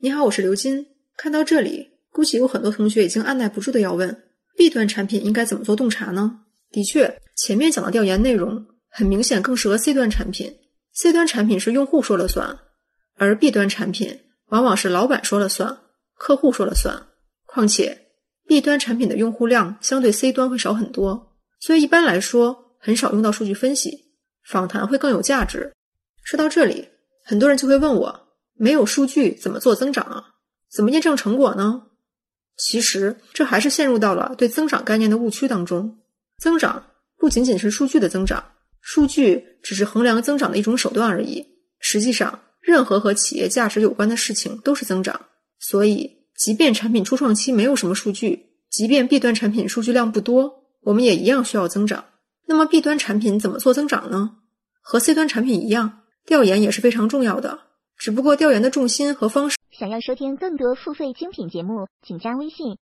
你好，我是刘金。看到这里，估计有很多同学已经按耐不住的要问 ，B 端产品应该怎么做洞察呢？的确，前面讲的调研内容很明显更适合 C 端产品。C 端产品是用户说了算，而 B 端产品往往是老板说了算，客户说了算。况且 B 端产品的用户量相对 C 端会少很多，所以一般来说很少用到数据分析，访谈会更有价值。说到这里，很多人就会问我，没有数据怎么做增长啊？怎么验证成果呢？其实这还是陷入到了对增长概念的误区当中。增长不仅仅是数据的增长，数据只是衡量增长的一种手段而已。实际上，任何和企业价值有关的事情都是增长。所以，即便产品初创期没有什么数据，即便 B 端产品数据量不多，我们也一样需要增长。那么 B 端产品怎么做增长呢？和 C 端产品一样，调研也是非常重要的，只不过调研的重心和方式。 想要收听更多付费精品节目，请加微信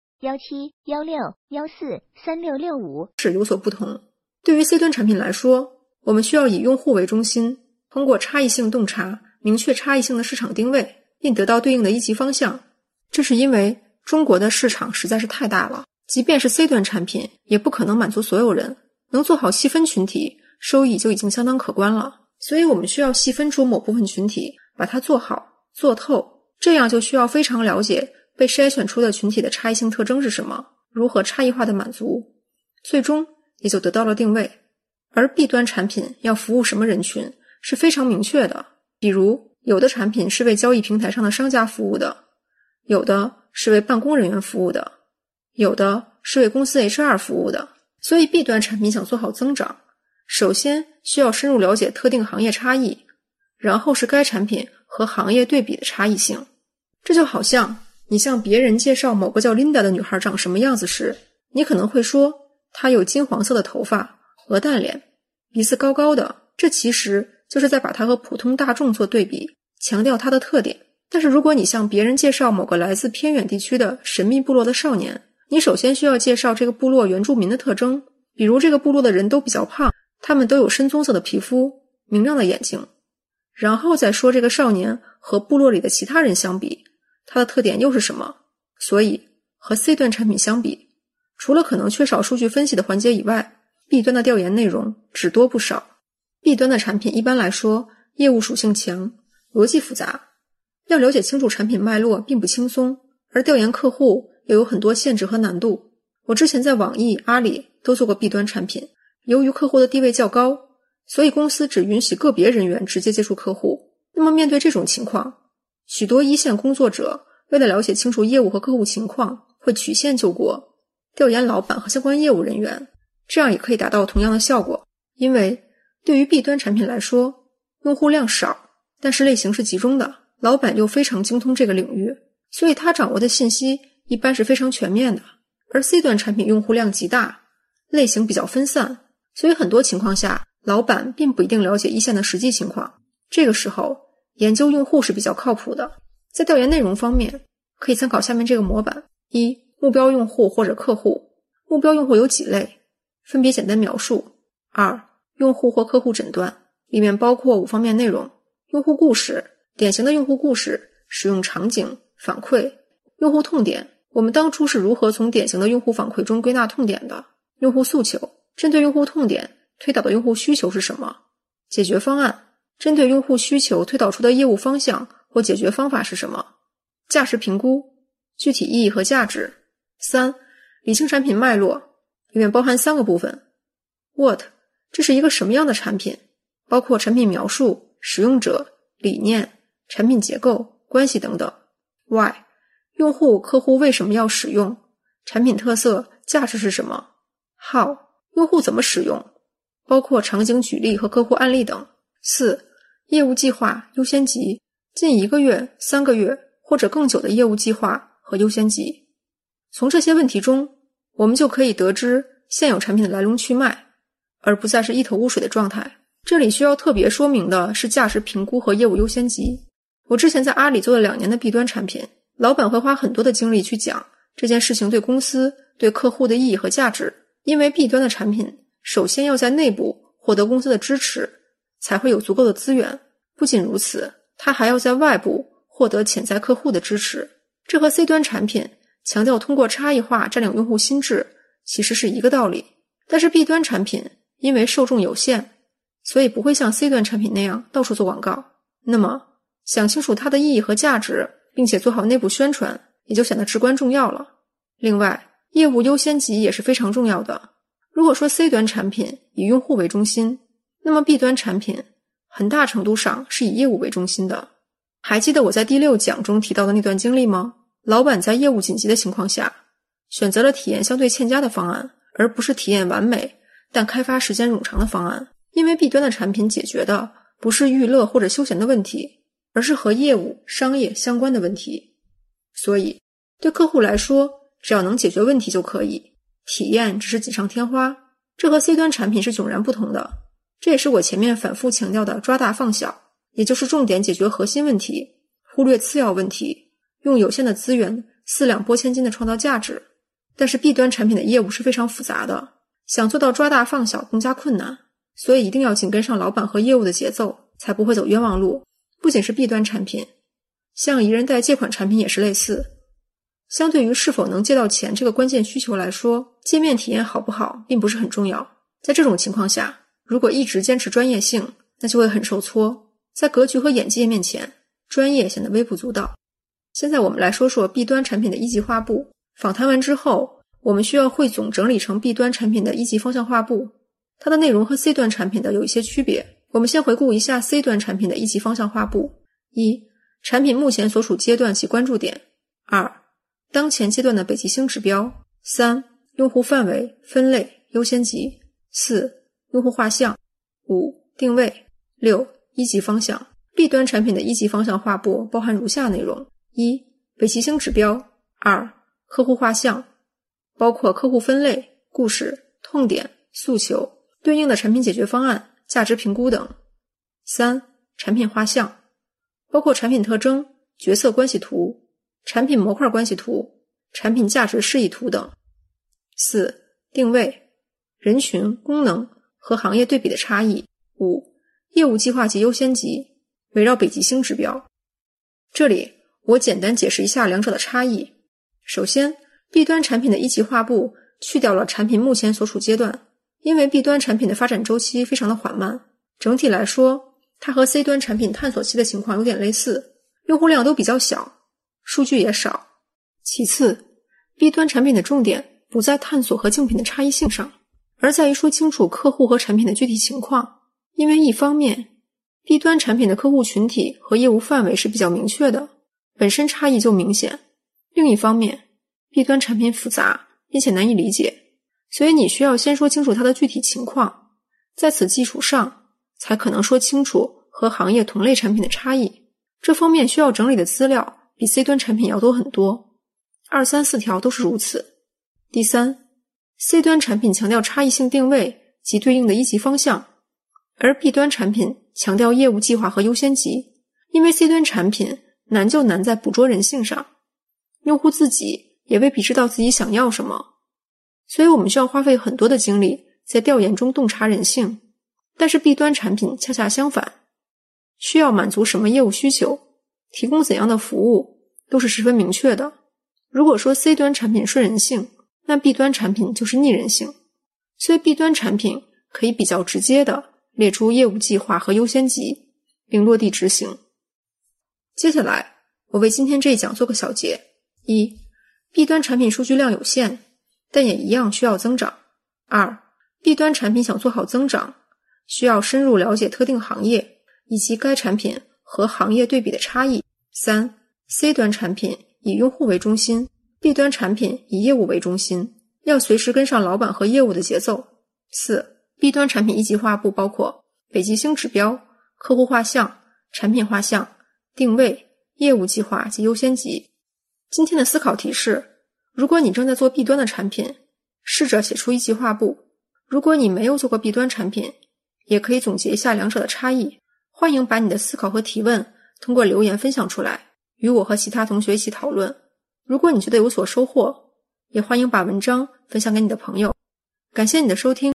1716143665 是有所不同。对于 C 端产品来说，我们需要以用户为中心，通过差异性洞察，明确差异性的市场定位，并得到对应的一级方向。这是因为中国的市场实在是太大了，即便是 C 端产品，也不可能满足所有人，能做好细分群体，收益就已经相当可观了。所以我们需要细分出某部分群体，把它做好、做透，这样就需要非常了解被筛选出的群体的差异性特征是什么，如何差异化的满足，最终也就得到了定位。而 B 端产品要服务什么人群是非常明确的，比如有的产品是为交易平台上的商家服务的，有的是为办公人员服务的，有的是为公司 HR 服务的。所以 B 端产品想做好增长，首先需要深入了解特定行业差异，然后是该产品和行业对比的差异性。这就好像你向别人介绍某个叫 Linda 的女孩长什么样子时，你可能会说她有金黄色的头发、鹅蛋脸、鼻子高高的，这其实就是在把她和普通大众做对比，强调她的特点。但是如果你向别人介绍某个来自偏远地区的神秘部落的少年，你首先需要介绍这个部落原住民的特征，比如这个部落的人都比较胖，他们都有深棕色的皮肤、明亮的眼睛，然后再说这个少年和部落里的其他人相比，他的特点又是什么。所以和 C 端产品相比，除了可能缺少数据分析的环节以外， B 端的调研内容只多不少。 B 端的产品一般来说业务属性强，逻辑复杂，要了解清楚产品脉络并不轻松，而调研客户又有很多限制和难度。我之前在网易、阿里都做过 B 端产品，由于客户的地位较高，所以公司只允许个别人员直接接触客户。那么面对这种情况，许多一线工作者为了了解清楚业务和客户情况，会曲线救国，调研老板和相关业务人员，这样也可以达到同样的效果。因为对于 B 端产品来说，用户量少，但是类型是集中的，老板又非常精通这个领域，所以他掌握的信息一般是非常全面的。而 C 端产品用户量极大，类型比较分散，所以很多情况下老板并不一定了解一线的实际情况，这个时候研究用户是比较靠谱的。在调研内容方面，可以参考下面这个模板：一、目标用户或者客户。目标用户有几类，分别简单描述。二、用户或客户诊断，里面包括5方面内容：用户故事，典型的用户故事，使用场景，反馈；用户痛点，我们当初是如何从典型的用户反馈中归纳痛点的；用户诉求，针对用户痛点推导的用户需求是什么；解决方案，针对用户需求推导出的业务方向或解决方法是什么；价值评估，具体意义和价值。三、理清产品脉络，里面包含3个部分。What， 这是一个什么样的产品，包括产品描述、使用者、理念、产品结构、关系等等。Why， 用户、客户为什么要使用，产品特色、价值是什么。How， 用户怎么使用，包括场景举例和客户案例等。4、业务计划优先级，近1个月、3个月或者更久的业务计划和优先级。从这些问题中，我们就可以得知现有产品的来龙去脉，而不再是一头雾水的状态。这里需要特别说明的是价值评估和业务优先级。我之前在阿里做了2年的 B 端产品，老板会花很多的精力去讲这件事情对公司、对客户的意义和价值。因为 B 端的产品首先要在内部获得公司的支持，才会有足够的资源。不仅如此，它还要在外部获得潜在客户的支持。这和 C 端产品强调通过差异化占领用户心智其实是一个道理。但是 B 端产品因为受众有限，所以不会像 C 端产品那样到处做广告。那么想清楚它的意义和价值，并且做好内部宣传，也就显得至关重要了。另外，业务优先级也是非常重要的。如果说 C 端产品以用户为中心，那么 B 端产品很大程度上是以业务为中心的。还记得我在第6讲中提到的那段经历吗？老板在业务紧急的情况下，选择了体验相对欠佳的方案，而不是体验完美但开发时间冗长的方案。因为 B 端的产品解决的不是娱乐或者休闲的问题，而是和业务、商业相关的问题。所以对客户来说，只要能解决问题就可以，体验只是锦上添花。这和 C 端产品是迥然不同的。这也是我前面反复强调的抓大放小，也就是重点解决核心问题，忽略次要问题，用有限的资源四两拨千斤的创造价值。但是 B 端产品的业务是非常复杂的，想做到抓大放小更加困难，所以一定要紧跟上老板和业务的节奏，才不会走冤枉路。不仅是 B 端产品，像宜人贷借款产品也是类似。相对于是否能借到钱这个关键需求来说，界面体验好不好并不是很重要。在这种情况下，如果一直坚持专业性，那就会很受挫。在格局和眼界面前，专业显得微不足道。现在我们来说说 B 端产品的一级画布。访谈完之后，我们需要汇总整理成 B 端产品的一级方向画布。它的内容和 C 端产品的有一些区别。我们先回顾一下 C 端产品的一级方向画布。1. 产品目前所处阶段及关注点。2. 当前阶段的北极星指标。3. 用户范围、分类、优先级。4. 用户画像。5. 定位。6. 一级方向。B 端产品的一级方向画布包含如下内容： 1. 北极星指标。 2. 客户画像，包括客户分类、故事、痛点、诉求、对应的产品解决方案、价值评估等。 3. 产品画像，包括产品特征、角色关系图、产品模块关系图、产品价值示意图等。 4. 定位，人群、功能和行业对比的差异。 5. 业务计划及优先级，围绕北极星指标。这里我简单解释一下两者的差异。首先， B 端产品的一级画布去掉了产品目前所处阶段，因为 B 端产品的发展周期非常的缓慢，整体来说它和 C 端产品探索期的情况有点类似，用户量都比较小，数据也少。其次， B 端产品的重点不在探索和竞品的差异性上，而在于说清楚客户和产品的具体情况。因为一方面 B 端产品的客户群体和业务范围是比较明确的，本身差异就明显。另一方面 B 端产品复杂并且难以理解，所以你需要先说清楚它的具体情况，在此基础上才可能说清楚和行业同类产品的差异。这方面需要整理的资料比 C 端产品要多很多，2、3、4条都是如此。第三， C 端产品强调差异性定位及对应的一级方向，而 B 端产品强调业务计划和优先级。因为 C 端产品难就难在捕捉人性上，用户自己也未必知道自己想要什么，所以我们需要花费很多的精力在调研中洞察人性。但是 B 端产品恰恰相反，需要满足什么业务需求，提供怎样的服务都是十分明确的。如果说 C 端产品顺人性，那 B 端产品就是逆人性，所以 B 端产品可以比较直接的列出业务计划和优先级，并落地执行。接下来我为今天这一讲做个小结。1. B 端产品数据量有限，但也一样需要增长。 2. B 端产品想做好增长，需要深入了解特定行业以及该产品和行业对比的差异。 3. C 端产品以用户为中心， B 端产品以业务为中心，要随时跟上老板和业务的节奏。 4. B 端产品一级画布包括北极星指标、客户画像、产品画像、定位、业务计划及优先级。今天的思考题是，如果你正在做 B 端的产品，试着写出一级画布。如果你没有做过 B 端产品，也可以总结一下两者的差异。欢迎把你的思考和提问通过留言分享出来，与我和其他同学一起讨论。如果你觉得有所收获，也欢迎把文章分享给你的朋友。感谢你的收听。